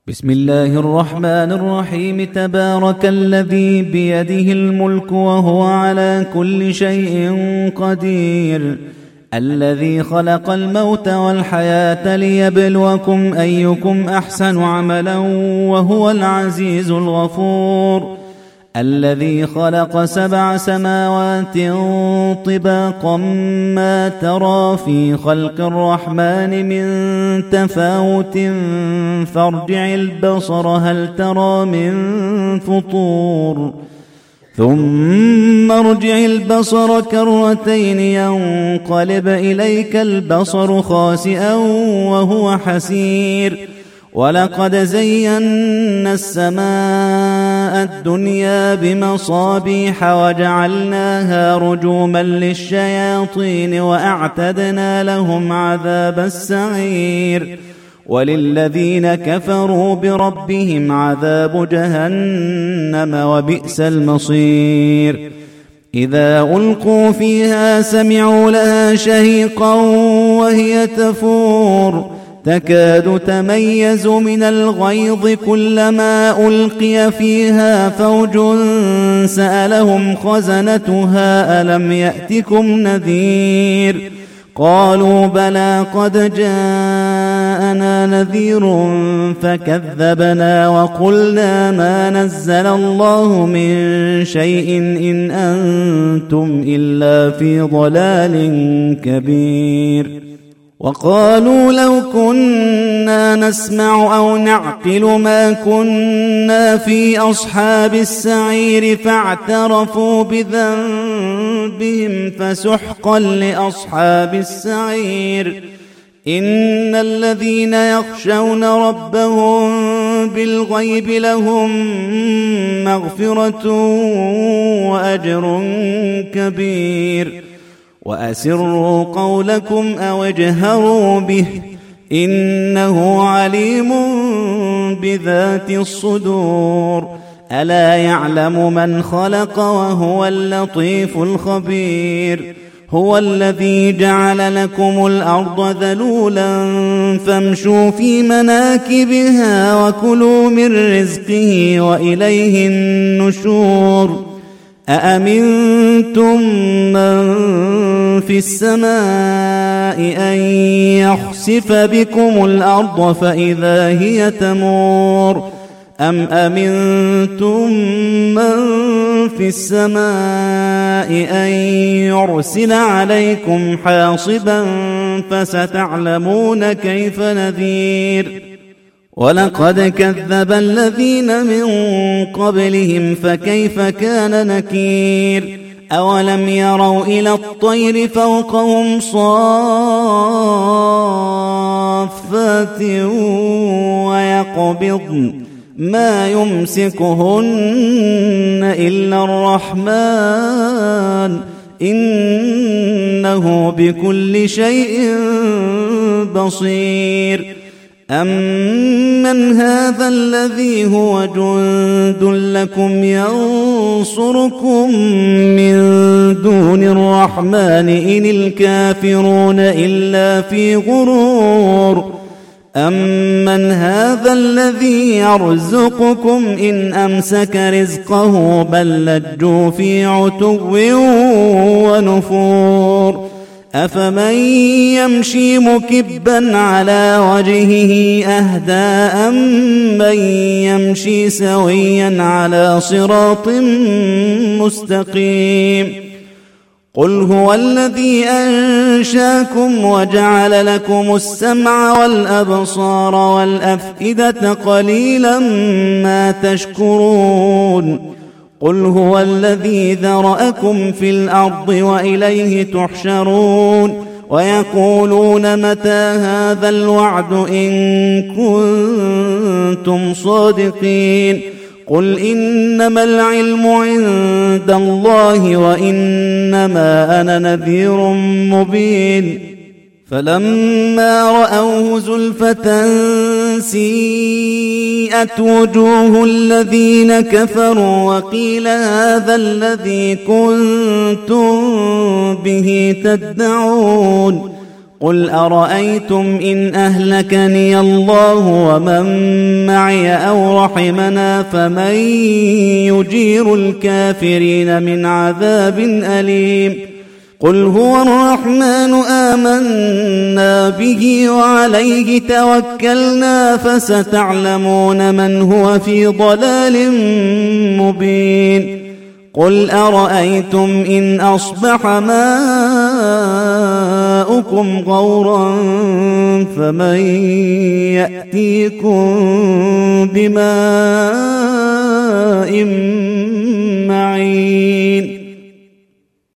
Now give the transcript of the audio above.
بسم الله الرحمن الرحيم. تبارك الذي بيده الملك وهو على كل شيء قدير، الذي خلق الموت والحياة ليبلوكم أيكم أحسن عملا وهو العزيز الغفور، الذي خلق 7 سماوات طباقا ما ترى في خلق الرحمن من تفاوت فارجع البصر هل ترى من فطور، ثم ارجع البصر كرتين ينقلب إليك البصر خاسئا وهو حسير، ولقد زينا السماء الدنيا بمصابيح وجعلناها رجوما للشياطين وأعتدنا لهم عذاب السعير، وللذين كفروا بربهم عذاب جهنم وبئس المصير. إذا ألقوا فيها سمعوا لها شهيقا وهي تفور تكاد تميز من الغيظ، كلما ألقي فيها فوج سألهم خزنتها ألم يأتكم نذير، قالوا بلى قد جاءنا نذير فكذبنا وقلنا ما نزل الله من شيء إن أنتم إلا في ضلال كبير. وقالوا لو كنا نسمع أو نعقل ما كنا في أصحاب السعير، فاعترفوا بذنبهم فسحقا لأصحاب السعير. إن الذين يخشون ربهم بالغيب لهم مغفرة وأجر كبير. وأسروا قولكم أو اجهروا به إنه عليم بذات الصدور. ألا يعلم من خلق وهو اللطيف الخبير. هو الذي جعل لكم الأرض ذلولا فامشوا في مناكبها وكلوا من رزقه وإليه النشور. أأمنتم من في السماء أن يخسف بكم الأرض فإذا هي تمور، أم أمنتم من في السماء أن يرسل عليكم حاصبا فستعلمون كيف نذير. ولقد كذب الذين من قبلهم فكيف كان نكير. أولم يروا إلى الطير فوقهم صافات ويقبضن ما يمسكهن إلا الرحمن إنه بكل شيء بصير. أمن هذا الذي هو جند لكم ينصركم من دون الرحمن إن الكافرون إلا في غرور. أمن هذا الذي يرزقكم إن أمسك رزقه بل لجوا في عتو ونفور. أفمن يمشي مكبا على وجهه أهدى أمن يمشي سويا على صراط مستقيم. قل هو الذي أنشاكم وجعل لكم السمع والأبصار والأفئدة قليلا ما تشكرون. قل هو الذي ذرأكم في الأرض وإليه تحشرون. ويقولون متى هذا الوعد إن كنتم صادقين. قل إنما العلم عند الله وإنما أنا نذير مبين. فلما رأوه زلفة سيئت وجوه الذين كفروا وقيل هذا الذي كنتم به تدعون. قل أرأيتم إن أهلكني الله ومن معي أو رحمنا فمن يجير الكافرين من عذاب أليم قل هو الرحمن آمنا به وعليه توكلنا فستعلمون من هو في ضلال مبين قل أرأيتم إن أصبح ماؤكم غورا فمن يأتيكم بماء معين